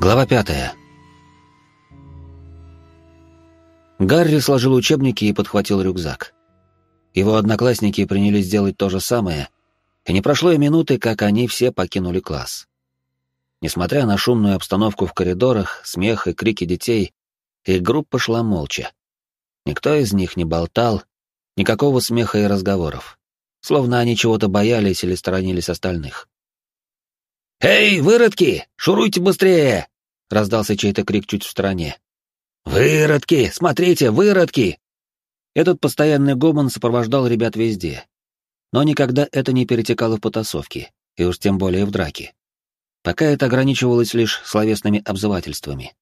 Глава 5. Гарри сложил учебники и подхватил рюкзак. Его одноклассники принялись делать то же самое, и не прошло и минуты, как они все покинули класс. Несмотря на шумную обстановку в коридорах, смех и крики детей, их группа шла молча. Никто из них не болтал, никакого смеха и разговоров, словно они чего-то боялись или сторонились остальных. «Эй, выродки, шуруйте быстрее!» — раздался чей-то крик чуть в стороне. «Выродки, смотрите, выродки!» Этот постоянный гомон сопровождал ребят везде, но никогда это не перетекало в потасовки, и уж тем более в драки. Пока это ограничивалось лишь словесными обзывательствами.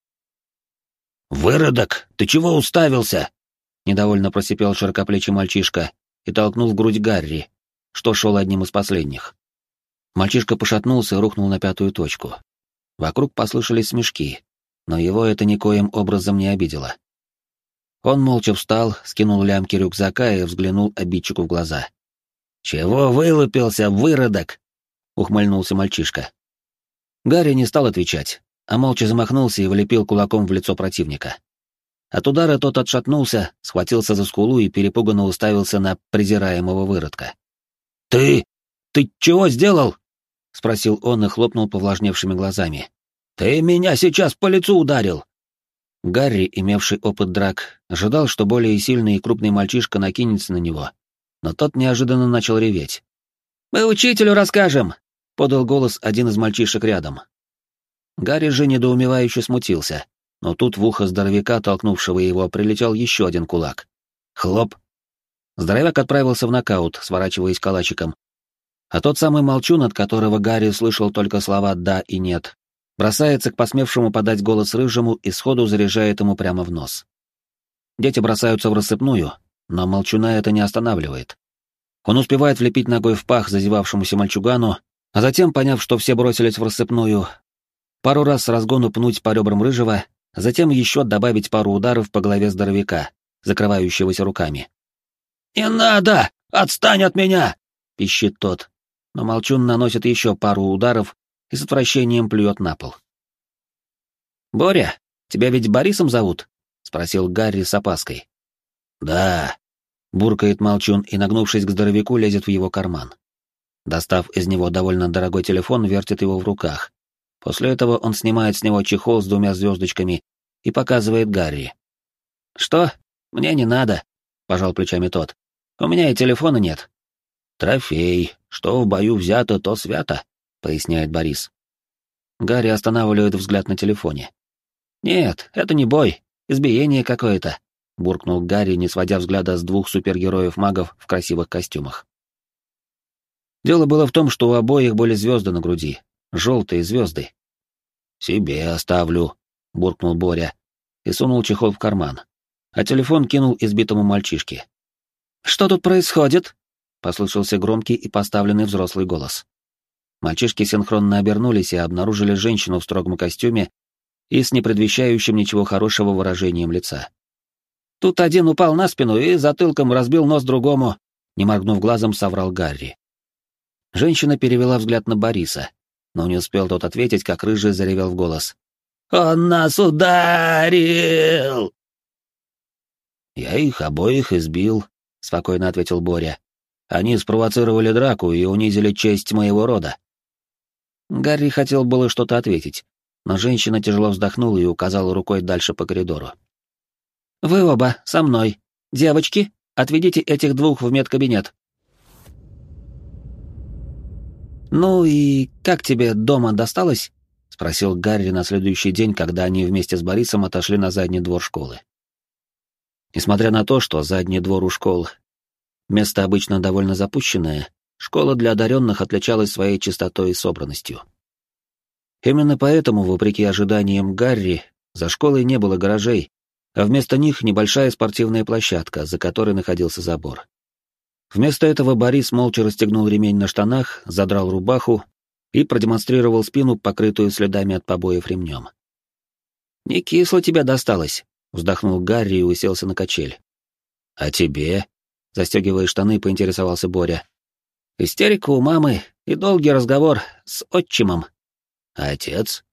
«Выродок, ты чего уставился?» — недовольно просипел широкоплечий мальчишка и толкнул в грудь Гарри, что шел одним из последних. Мальчишка пошатнулся и рухнул на пятую точку. Вокруг послышались смешки, но его это никоим образом не обидело. Он молча встал, скинул лямки рюкзака и взглянул обидчику в глаза. «Чего вылупился, выродок?» — ухмыльнулся мальчишка. Гарри не стал отвечать, а молча замахнулся и влепил кулаком в лицо противника. От удара тот отшатнулся, схватился за скулу и перепуганно уставился на презираемого выродка. «Ты чего сделал?» — спросил он и хлопнул повлажневшими глазами. «Ты меня сейчас по лицу ударил!» Гарри, имевший опыт драк, ожидал, что более сильный и крупный мальчишка накинется на него, но тот неожиданно начал реветь. «Мы учителю расскажем!» — подал голос один из мальчишек рядом. Гарри же недоумевающе смутился, но тут в ухо здоровяка, толкнувшего его, прилетел еще один кулак. Хлоп! Здоровяк отправился в нокаут, сворачиваясь калачиком, а тот самый молчун, от которого Гарри слышал только слова «да» и «нет», бросается к посмевшему подать голос рыжему и сходу заряжает ему прямо в нос. Дети бросаются в рассыпную, но молчуна это не останавливает. Он успевает влепить ногой в пах зазевавшемуся мальчугану, а затем, поняв, что все бросились в рассыпную, пару раз с разгону пнуть по ребрам рыжего, затем еще добавить пару ударов по голове здоровяка, закрывающегося руками. «Не надо! Отстань от меня!» — пищит тот. Но молчун наносит еще пару ударов и с отвращением плюет на пол. «Боря, тебя ведь Борисом зовут?» — спросил Гарри с опаской. «Да», — буркает молчун и, нагнувшись к здоровяку, лезет в его карман. Достав из него довольно дорогой телефон, вертит его в руках. После этого он снимает с него чехол с 2 звездочками и показывает Гарри. «Что? Мне не надо», — пожал плечами тот. «У меня и телефона нет». «Трофей. Что в бою взято, то свято», — поясняет Борис. Гарри останавливает взгляд на телефоне. «Нет, это не бой, избиение какое-то», — буркнул Гарри, не сводя взгляда с 2 супергероев-магов в красивых костюмах. Дело было в том, что у обоих были звезды на груди, желтые звезды. «Себе оставлю», — буркнул Боря и сунул чехол в карман, а телефон кинул избитому мальчишке. «Что тут происходит?» — послышался громкий и поставленный взрослый голос. Мальчишки синхронно обернулись и обнаружили женщину в строгом костюме и с непредвещающим ничего хорошего выражением лица. «Тут один упал на спину и затылком разбил нос другому», — не моргнув глазом, соврал Гарри. Женщина перевела взгляд на Бориса, но не успел тот ответить, как рыжий заревел в голос. «Он нас ударил!» «Я их обоих избил», — спокойно ответил Боря. «Они спровоцировали драку и унизили честь моего рода». Гарри хотел было что-то ответить, но женщина тяжело вздохнула и указала рукой дальше по коридору. «Вы оба со мной. Девочки, отведите этих 2 в медкабинет». «Ну и как тебе дома досталось?» — спросил Гарри на следующий день, когда они вместе с Борисом отошли на задний двор школы. Несмотря на то, что задний двор у школ — место обычно довольно запущенное, школа для одаренных отличалась своей чистотой и собранностью. Именно поэтому, вопреки ожиданиям Гарри, за школой не было гаражей, а вместо них небольшая спортивная площадка, за которой находился забор. Вместо этого Борис молча расстегнул ремень на штанах, задрал рубаху и продемонстрировал спину, покрытую следами от побоев ремнем. «Не кисло тебе досталось», — вздохнул Гарри и уселся на качель. «А тебе?» — застегивая штаны, поинтересовался Боря. «Истерика у мамы и долгий разговор с отчимом». «А отец?»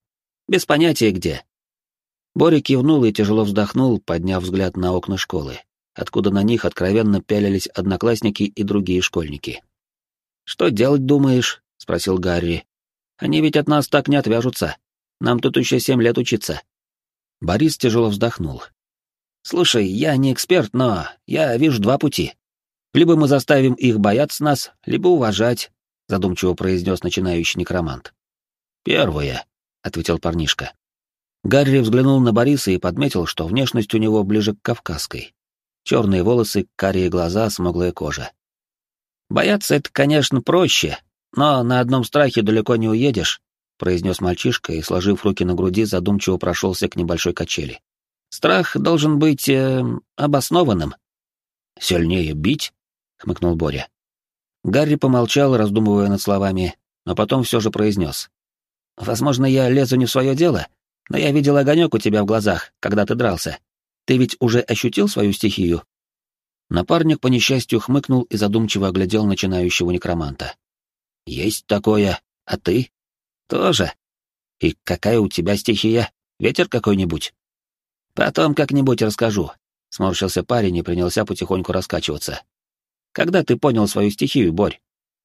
Без понятия где». Боря кивнул и тяжело вздохнул, подняв взгляд на окна школы, откуда на них откровенно пялились одноклассники и другие школьники. «Что делать, думаешь?» — спросил Гарри. «Они ведь от нас так не отвяжутся. Нам тут еще 7 лет учиться». Борис тяжело вздохнул. «Слушай, я не эксперт, но я вижу 2 пути. Либо мы заставим их бояться нас, либо уважать», — задумчиво произнес начинающий некромант. «Первое», — ответил парнишка. Гарри взглянул на Бориса и подметил, что внешность у него ближе к кавказской. Черные волосы, карие глаза, смуглая кожа. «Бояться — это, конечно, проще, но на одном страхе далеко не уедешь», — произнес мальчишка и, сложив руки на груди, задумчиво прошелся к небольшой качели. «Страх должен быть обоснованным». «Сильнее бить?» — хмыкнул Боря. Гарри помолчал, раздумывая над словами, но потом все же произнес. «Возможно, я лезу не в свое дело, но я видел огонек у тебя в глазах, когда ты дрался. Ты ведь уже ощутил свою стихию?» Напарник, по несчастью, хмыкнул и задумчиво оглядел начинающего некроманта. «Есть такое. А ты?» «Тоже. И какая у тебя стихия? Ветер какой-нибудь?» «Потом как-нибудь расскажу», — сморщился парень и принялся потихоньку раскачиваться. «Когда ты понял свою стихию, Борь?»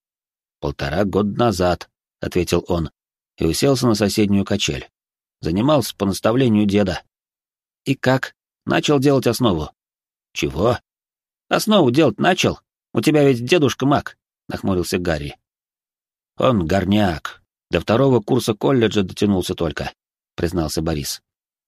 1,5 года назад», — ответил он, и уселся на соседнюю качель. Занимался по наставлению деда. «И как? Начал делать основу?» «Чего?» «Основу делать начал? У тебя ведь дедушка маг», — нахмурился Гарри. «Он горняк. До 2 курса колледжа дотянулся только», — признался Борис.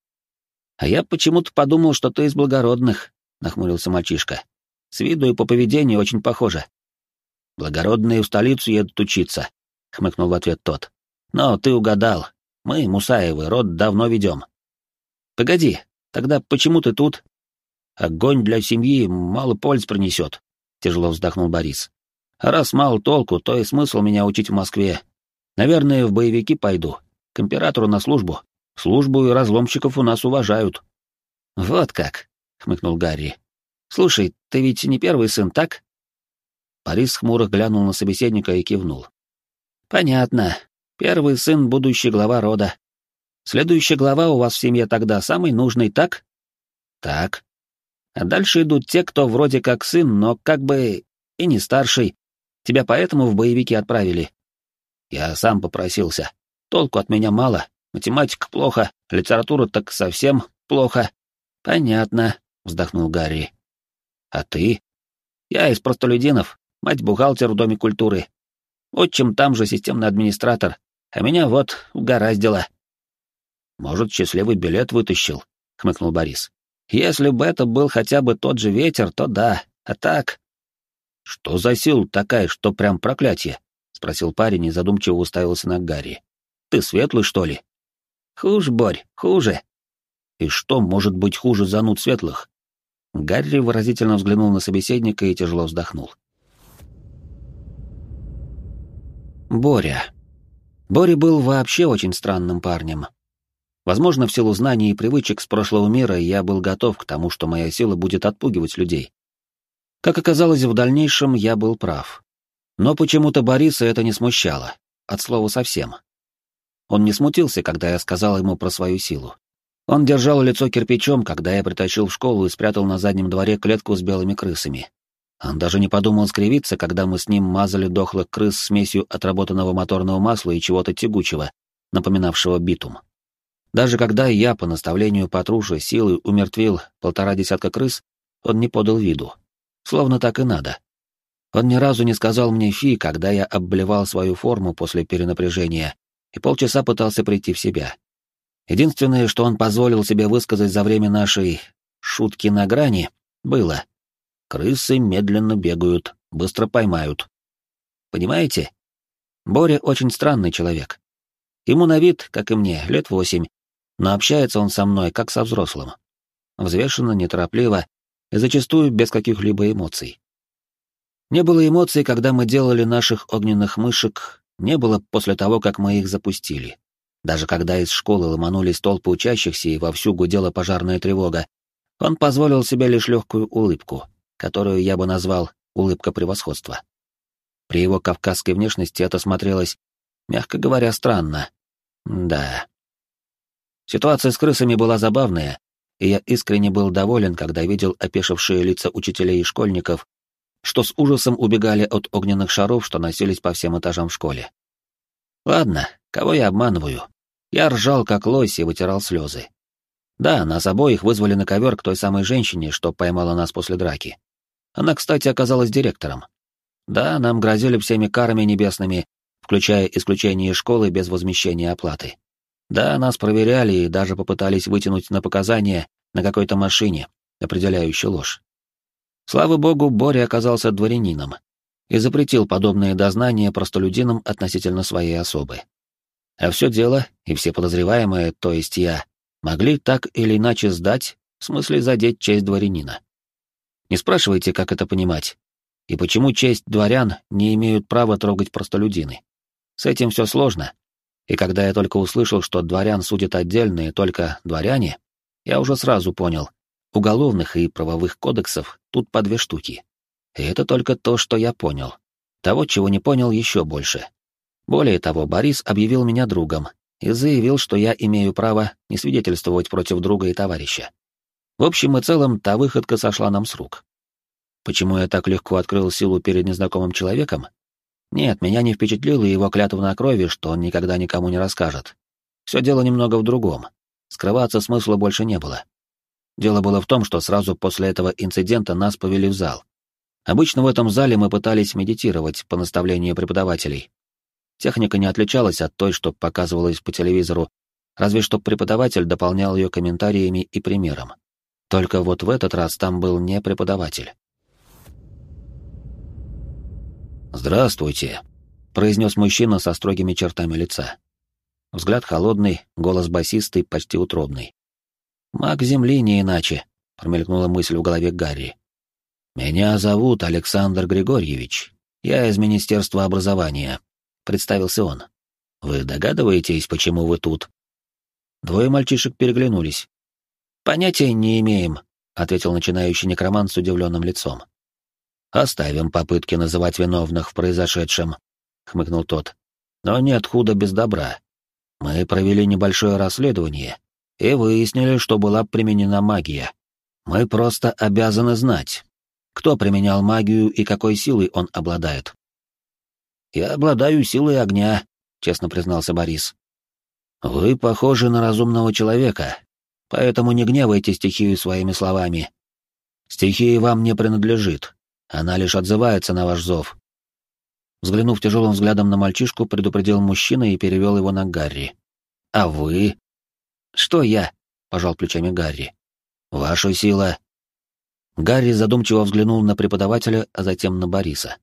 «А я почему-то подумал, что ты из благородных», — нахмурился мальчишка. «С виду и по поведению очень похоже». «Благородные в столицу едут учиться», — хмыкнул в ответ тот. «Но ты угадал. Мы, Мусаевы, род давно ведем». «Погоди, тогда почему ты тут?» «Огонь для семьи мало пользы принесет», — тяжело вздохнул Борис. «А раз мало толку, то и смысл меня учить в Москве. Наверное, в боевики пойду, к императору на службу. Службу и разломщиков у нас уважают». «Вот как», — хмыкнул Гарри. «Слушай, ты ведь не первый сын, так?» Борис хмуро глянул на собеседника и кивнул. «Понятно. Первый сын — будущий глава рода. Следующая глава у вас в семье тогда самый нужный, так?» «Так. А дальше идут те, кто вроде как сын, но как бы и не старший. Тебя поэтому в боевики отправили?» «Я сам попросился. Толку от меня мало. Математика плохо, литература так совсем плохо». «Понятно», — вздохнул Гарри. «А ты?» «Я из простолюдинов, мать бухгалтер в Доме культуры. Отчим там же системный администратор, а меня вот угораздило». «Может, счастливый билет вытащил?» — хмыкнул Борис. «Если бы это был хотя бы тот же ветер, то да, а так...» «Что за сила такая, что прям проклятие?» — спросил парень и задумчиво уставился на Гарри. «Ты светлый, что ли?» «Хуже, Борь, хуже». «И что может быть хуже зануд светлых?» Гарри выразительно взглянул на собеседника и тяжело вздохнул. Боря. Боря был вообще очень странным парнем. Возможно, в силу знаний и привычек с прошлого мира я был готов к тому, что моя сила будет отпугивать людей. Как оказалось, в дальнейшем я был прав. Но почему-то Бориса это не смущало, от слова совсем. Он не смутился, когда я сказал ему про свою силу. Он держал лицо кирпичом, когда я притащил в школу и спрятал на заднем дворе клетку с белыми крысами. Он даже не подумал скривиться, когда мы с ним мазали дохлых крыс смесью отработанного моторного масла и чего-то тягучего, напоминавшего битум. Даже когда я, по наставлению Патруши, силой умертвил 1,5 десятка крыс, он не подал виду. Словно так и надо. Он ни разу не сказал мне «фи», когда я обблевал свою форму после перенапряжения, и полчаса пытался прийти в себя. Единственное, что он позволил себе высказать за время нашей «шутки на грани», было «крысы медленно бегают, быстро поймают». Понимаете? Боря очень странный человек. Ему на вид, как и мне, лет 8, но общается он со мной как со взрослым. Взвешенно, неторопливо и зачастую без каких-либо эмоций. Не было эмоций, когда мы делали наших огненных мышек, не было после того, как мы их запустили. Даже когда из школы ломанулись толпы учащихся и вовсю гудела пожарная тревога, он позволил себе лишь легкую улыбку, которую я бы назвал улыбка превосходства. При его кавказской внешности это смотрелось, мягко говоря, странно. Да. Ситуация с крысами была забавная, и я искренне был доволен, когда видел опешившие лица учителей и школьников, что с ужасом убегали от огненных шаров, что носились по всем этажам в школе. Ладно, кого я обманываю? Я ржал как лось и вытирал слезы. Да, нас обоих вызвали на ковер к той самой женщине, что поймала нас после драки. Она, кстати, оказалась директором. Да, нам грозили всеми карами небесными, включая исключение из школы без возмещения оплаты. Да, нас проверяли и даже попытались вытянуть на показания на какой-то машине, определяющей ложь. Слава богу, Боря оказался дворянином и запретил подобные дознания простолюдинам относительно своей особы. А все дело, и все подозреваемые, то есть я, могли так или иначе сдать, в смысле задеть честь дворянина. Не спрашивайте, как это понимать, и почему честь дворян не имеют права трогать простолюдины. С этим все сложно, и когда я только услышал, что дворян судят отдельно и только дворяне, я уже сразу понял, уголовных и правовых кодексов тут по 2 штуки. И это только то, что я понял. Того, чего не понял, еще больше. Более того, Борис объявил меня другом и заявил, что я имею право не свидетельствовать против друга и товарища. В общем и целом, та выходка сошла нам с рук. Почему я так легко открыл силу перед незнакомым человеком? Нет, меня не впечатлило его клятва на крови, что он никогда никому не расскажет. Все дело немного в другом. Скрываться смысла больше не было. Дело было в том, что сразу после этого инцидента нас повели в зал. Обычно в этом зале мы пытались медитировать по наставлению преподавателей. Техника не отличалась от той, что показывалась по телевизору, разве что преподаватель дополнял ее комментариями и примером. Только вот в этот раз там был не преподаватель. «Здравствуйте», — произнес мужчина со строгими чертами лица. Взгляд холодный, голос басистый, почти утробный. «Маг Земли не иначе», — промелькнула мысль в голове Гарри. «Меня зовут Александр Григорьевич. Я из Министерства образования», — представился он. «Вы догадываетесь, почему вы тут?» 2 мальчишек переглянулись. «Понятия не имеем», — ответил начинающий некромант с удивленным лицом. «Оставим попытки называть виновных в произошедшем», — хмыкнул тот. «Но нет худа без добра. Мы провели небольшое расследование и выяснили, что была применена магия. Мы просто обязаны знать, кто применял магию и какой силой он обладает». «Я обладаю силой огня», — честно признался Борис. «Вы похожи на разумного человека, поэтому не гневайте стихию своими словами. Стихия вам не принадлежит. Она лишь отзывается на ваш зов». Взглянув тяжелым взглядом на мальчишку, предупредил мужчина и перевел его на Гарри. «А вы?» «Что я?» — пожал плечами Гарри. «Ваша сила». Гарри задумчиво взглянул на преподавателя, а затем на Бориса.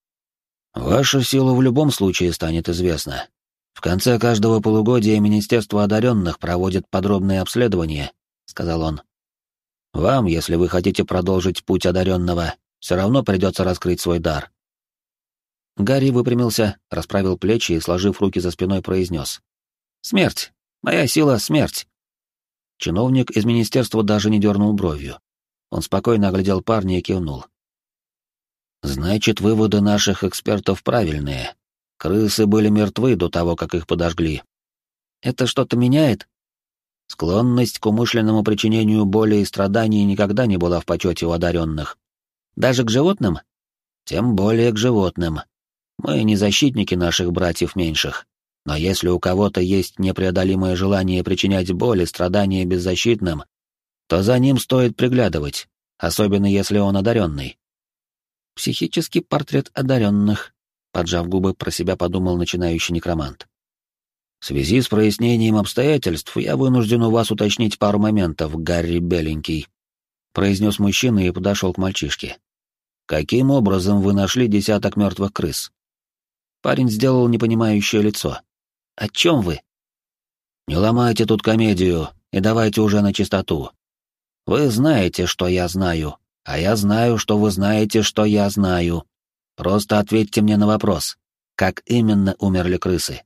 «Ваша сила в любом случае станет известна. В конце каждого полугодия Министерство одаренных проводит подробные обследования», — сказал он. «Вам, если вы хотите продолжить путь одаренного, все равно придется раскрыть свой дар». Гарри выпрямился, расправил плечи и, сложив руки за спиной, произнес. «Смерть! Моя сила — смерть!» Чиновник из министерства даже не дернул бровью. Он спокойно оглядел парня и кивнул. «Значит, выводы наших экспертов правильные. Крысы были мертвы до того, как их подожгли». «Это что-то меняет?» Склонность к умышленному причинению боли и страданий никогда не была в почете у одаренных. «Даже к животным?» «Тем более к животным. Мы не защитники наших братьев меньших. Но если у кого-то есть непреодолимое желание причинять боль и страдания беззащитным, то за ним стоит приглядывать, особенно если он одаренный». «Психический портрет одаренных», — поджав губы, про себя подумал начинающий некромант. «В связи с прояснением обстоятельств я вынужден у вас уточнить пару моментов, Гарри Беленький», — произнес мужчина и подошел к мальчишке. «Каким образом вы нашли 10 мертвых крыс?» Парень сделал непонимающее лицо. «О чем вы?» «Не ломайте тут комедию и давайте уже на чистоту. Вы знаете, что я знаю, а я знаю, что вы знаете, что я знаю. Просто ответьте мне на вопрос, как именно умерли крысы?»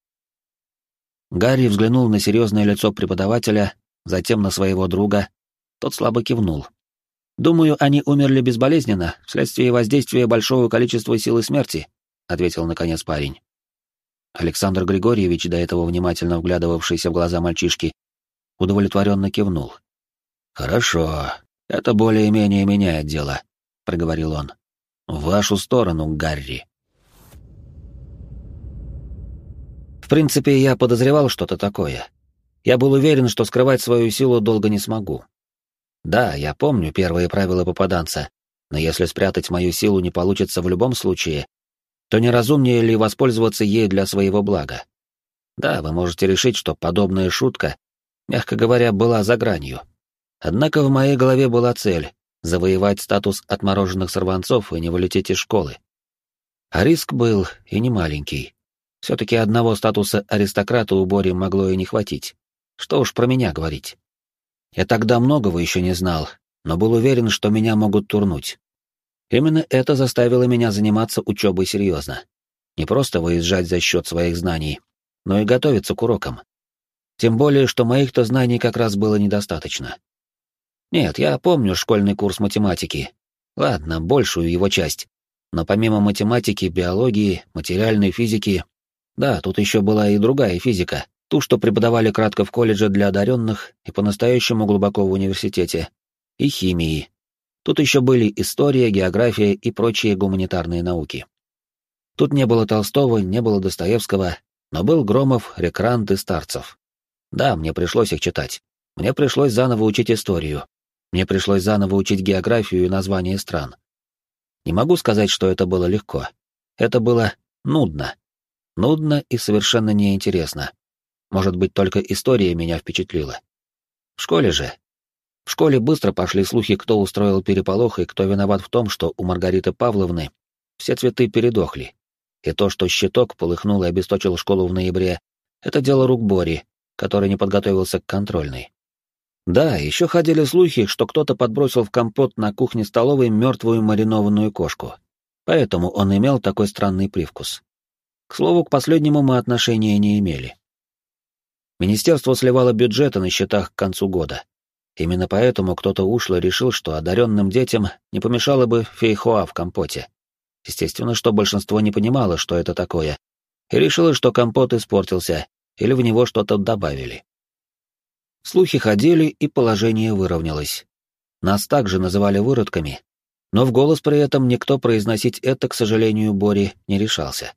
Гарри взглянул на серьезное лицо преподавателя, затем на своего друга. Тот слабо кивнул. «Думаю, они умерли безболезненно, вследствие воздействия большого количества силы смерти», — ответил наконец парень. Александр Григорьевич, до этого внимательно вглядывавшийся в глаза мальчишки, удовлетворенно кивнул. «Хорошо, это более-менее меняет дело», — проговорил он. «В вашу сторону, Гарри». В принципе, я подозревал что-то такое. Я был уверен, что скрывать свою силу долго не смогу. Да, я помню первые правила попаданца, но если спрятать мою силу не получится в любом случае, то неразумнее ли воспользоваться ей для своего блага? Да, вы можете решить, что подобная шутка, мягко говоря, была за гранью. Однако в моей голове была цель — завоевать статус отмороженных сорванцов и не вылететь из школы. А риск был и не маленький. Все-таки одного статуса аристократа у Бори могло и не хватить. Что уж про меня говорить. Я тогда многого еще не знал, но был уверен, что меня могут турнуть. Именно это заставило меня заниматься учебой серьезно. Не просто выезжать за счет своих знаний, но и готовиться к урокам. Тем более, что моих-то знаний как раз было недостаточно. Нет, я помню школьный курс математики. Ладно, большую его часть. Но помимо математики, биологии, материальной физики... Да, тут еще была и другая физика, ту, что преподавали кратко в колледже для одаренных и по-настоящему глубоко в университете, и химии. Тут еще были история, география и прочие гуманитарные науки. Тут не было Толстого, не было Достоевского, но был Громов, Рекрант и Старцев. Да, мне пришлось их читать. Мне пришлось заново учить историю. Мне пришлось заново учить географию и названия стран. Не могу сказать, что это было легко. Это было нудно. Нудно и совершенно неинтересно. Может быть, только история меня впечатлила. В школе же. В школе быстро пошли слухи, кто устроил переполох и кто виноват в том, что у Маргариты Павловны все цветы передохли. И то, что щиток полыхнул и обесточил школу в ноябре, это дело рук Бори, который не подготовился к контрольной. Да, еще ходили слухи, что кто-то подбросил в компот на кухне-столовой мертвую маринованную кошку. Поэтому он имел такой странный привкус. К слову, к последнему мы отношения не имели. Министерство сливало бюджеты на счетах к концу года. Именно поэтому кто-то ушло решил, что одаренным детям не помешало бы фейхоа в компоте. Естественно, что большинство не понимало, что это такое, и решило, что компот испортился, или в него что-то добавили. Слухи ходили, и положение выровнялось. Нас также называли выродками, но в голос при этом никто произносить это, к сожалению, Бори не решался.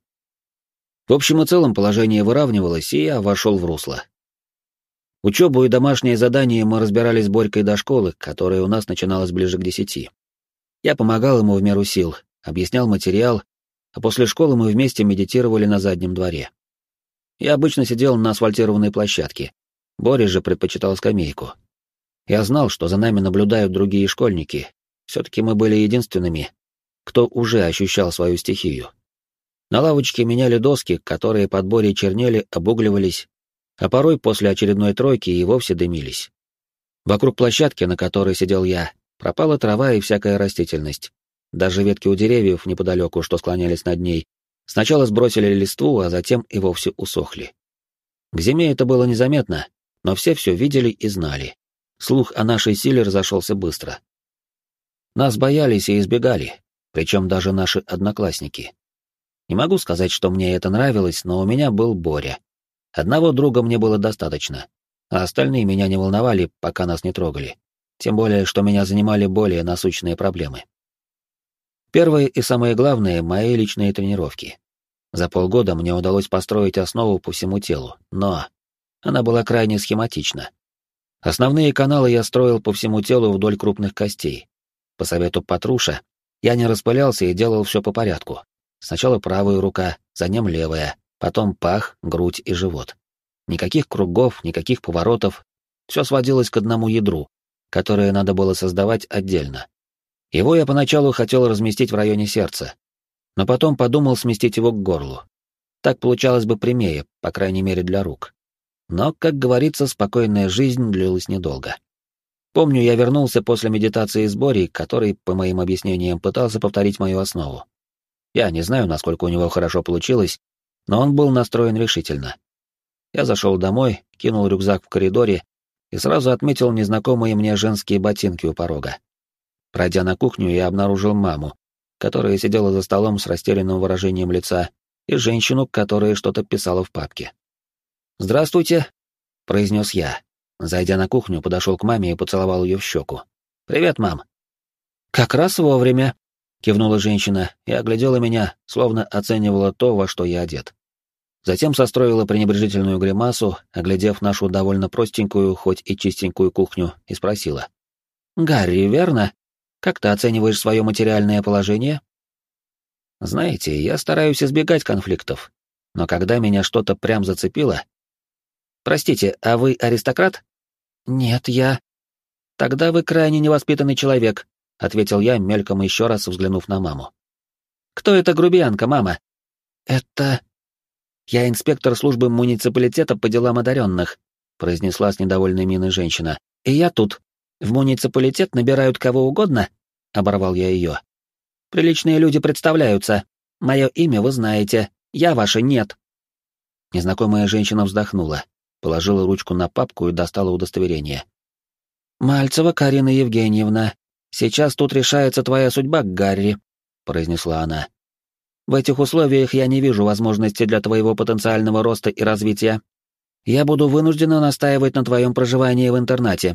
В общем и целом положение выравнивалось, и я вошел в русло. Учебу и домашние задания мы разбирали с Борькой до школы, которая у нас начиналась ближе к 10. Я помогал ему в меру сил, объяснял материал, а после школы мы вместе медитировали на заднем дворе. Я обычно сидел на асфальтированной площадке, Боря же предпочитал скамейку. Я знал, что за нами наблюдают другие школьники, все-таки мы были единственными, кто уже ощущал свою стихию. На лавочке меняли доски, которые под Борей чернели, обугливались, а порой после очередной тройки и вовсе дымились. Вокруг площадки, на которой сидел я, пропала трава и всякая растительность. Даже ветки у деревьев неподалеку, что склонялись над ней, сначала сбросили листву, а затем и вовсе усохли. К зиме это было незаметно, но все видели и знали. Слух о нашей силе разошелся быстро. Нас боялись и избегали, причем даже наши одноклассники. Не могу сказать, что мне это нравилось, но у меня был Боря. Одного друга мне было достаточно, а остальные меня не волновали, пока нас не трогали. Тем более, что меня занимали более насущные проблемы. Первое и самое главное — мои личные тренировки. За полгода мне удалось построить основу по всему телу, но она была крайне схематична. Основные каналы я строил по всему телу вдоль крупных костей. По совету Патруша я не распылялся и делал все по порядку. Сначала правая рука, за ним левая, потом пах, грудь и живот. Никаких кругов, никаких поворотов. Все сводилось к одному ядру, которое надо было создавать отдельно. Его я поначалу хотел разместить в районе сердца, но потом подумал сместить его к горлу. Так получалось бы прямее, по крайней мере для рук. Но, как говорится, спокойная жизнь длилась недолго. Помню, я вернулся после медитации с Борей, который, по моим объяснениям, пытался повторить мою основу. Я не знаю, насколько у него хорошо получилось, но он был настроен решительно. Я зашел домой, кинул рюкзак в коридоре и сразу отметил незнакомые мне женские ботинки у порога. Пройдя на кухню, я обнаружил маму, которая сидела за столом с растерянным выражением лица, и женщину, которая что-то писала в папке. «Здравствуйте», — произнес я. Зайдя на кухню, подошел к маме и поцеловал ее в щеку. «Привет, мам!» «Как раз вовремя!» — кивнула женщина и оглядела меня, словно оценивала то, во что я одет. Затем состроила пренебрежительную гримасу, оглядев нашу довольно простенькую, хоть и чистенькую кухню, и спросила. «Гарри, верно? Как ты оцениваешь свое материальное положение?» «Знаете, я стараюсь избегать конфликтов, но когда меня что-то прям зацепило...» «Простите, а вы аристократ?» «Нет, я...» «Тогда вы крайне невоспитанный человек», — ответил я, мельком еще раз взглянув на маму. «Кто эта грубиянка, мама?» «Это...» «Я инспектор службы муниципалитета по делам одаренных», — произнесла с недовольной миной женщина. «И я тут. В муниципалитет набирают кого угодно?» — оборвал я ее. «Приличные люди представляются. Мое имя вы знаете. Я ваше нет». Незнакомая женщина вздохнула, положила ручку на папку и достала удостоверение. «Мальцева Карина Евгеньевна, сейчас тут решается твоя судьба, Гарри», — произнесла она. «В этих условиях я не вижу возможности для твоего потенциального роста и развития. Я буду вынуждена настаивать на твоем проживании в интернате».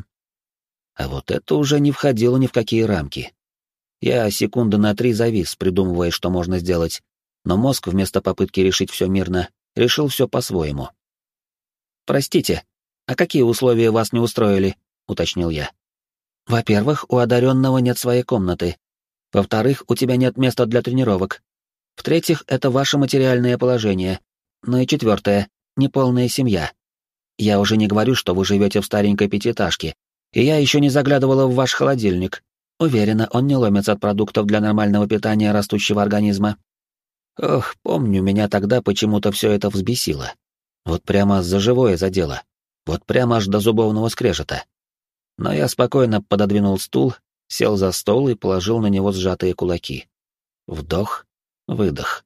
А вот это уже не входило ни в какие рамки. Я секунды на 3 завис, придумывая, что можно сделать, но мозг вместо попытки решить все мирно, решил все по-своему. «Простите, а какие условия вас не устроили?» — уточнил я. «Во-первых, у одаренного нет своей комнаты. Во-вторых, у тебя нет места для тренировок. В-третьих, это ваше материальное положение. Ну и четвертое, неполная семья. Я уже не говорю, что вы живете в старенькой пятиэтажке, и я еще не заглядывала в ваш холодильник. Уверена, он не ломится от продуктов для нормального питания растущего организма». Ох, помню, меня тогда почему-то все это взбесило. Вот прямо за живое задело. Вот прямо аж до зубовного скрежета. Но я спокойно пододвинул стул, сел за стол и положил на него сжатые кулаки. Вдох, выдох.